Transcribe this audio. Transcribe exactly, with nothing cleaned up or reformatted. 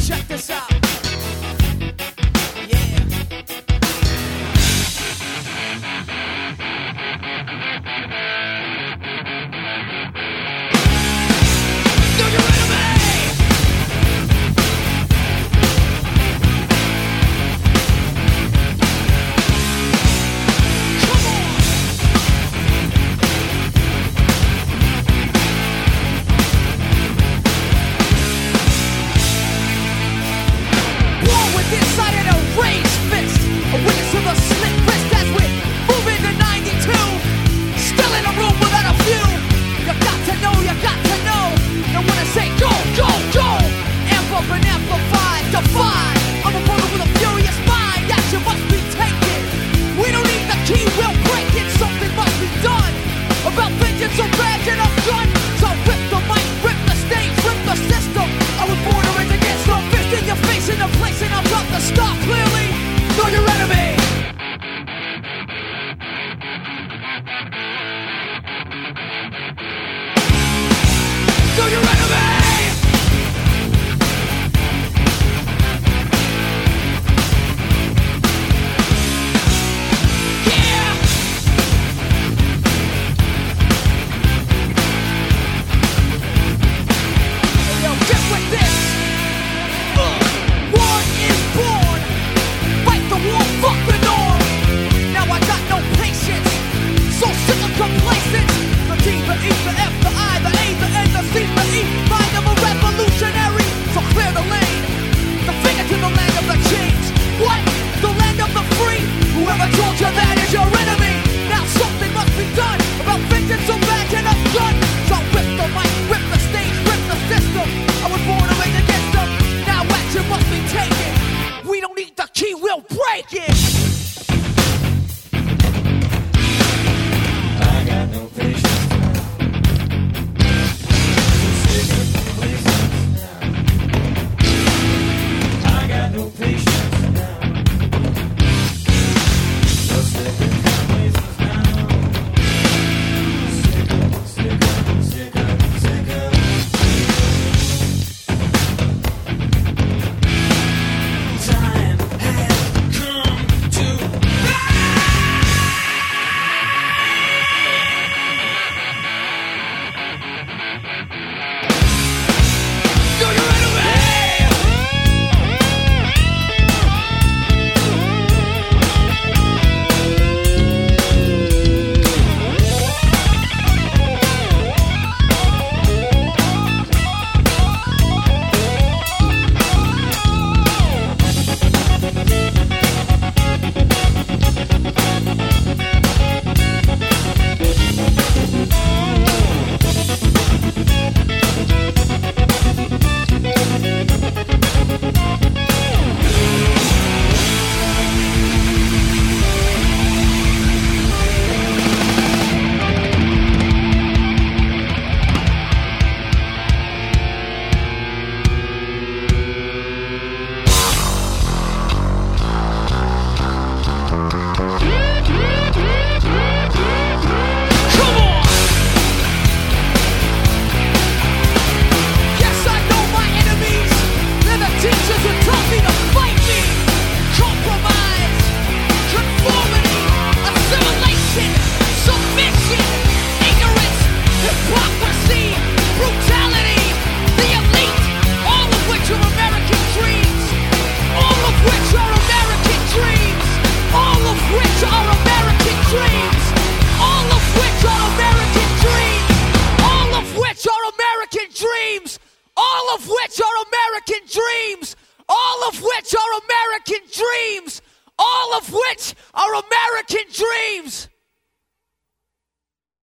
Check this out. Yeah. Do you ready, man? Come on. War with inside and a raised fist. A witness to the slit wrist as we move into ninety-two. Still in a room without a view. You got to know, you got to know. And when I say go, go, go, amp up and amplify, defy. I'm a brother with a furious mind. Action must be taken. We don't need the key, we'll break it. Something must be done. About vengeance or badge and I'm done. So rip the mic, rip the stage, rip the system. I was born to rage against no fist in your face in a place and I'm about to stop clearly. Know your enemy. Know your enemy. Yeah. Yo, get with this. Uh, war is born. Fight the war, fuck the norm. Now I got no patience. So sick of complacence. The T, the E, the F, the I, the A, the N, the C, the E. Mind of a revolutionary. So clear the lane. The finger to the land of the chains. What? The land of the free. Whoever told you that is your enemy. Now something must be done about vengeance or badge and a gun. So rip the mic, rip the stage, rip the system. I was born to rage against them. Now action must be taken. We don't need the key, we'll break it. I got no patience. So sick of complacence now. I got no patience now. So sick of complacence now. Sick of, sick of, sick of, sick of. Time has come to Do your enemy! Come on! Yes, I know my enemies. They're the teachers who taught me to fight me. Compromise, conformity, assimilation, submission, ignorance, hypocrisy, brutality, the elite, all of which are American dreams. All of which are American dreams. All of which are American dreams. All of which are American dreams. All of which are American dreams. All of which are American dreams. All of which are American dreams. All of which are American dreams.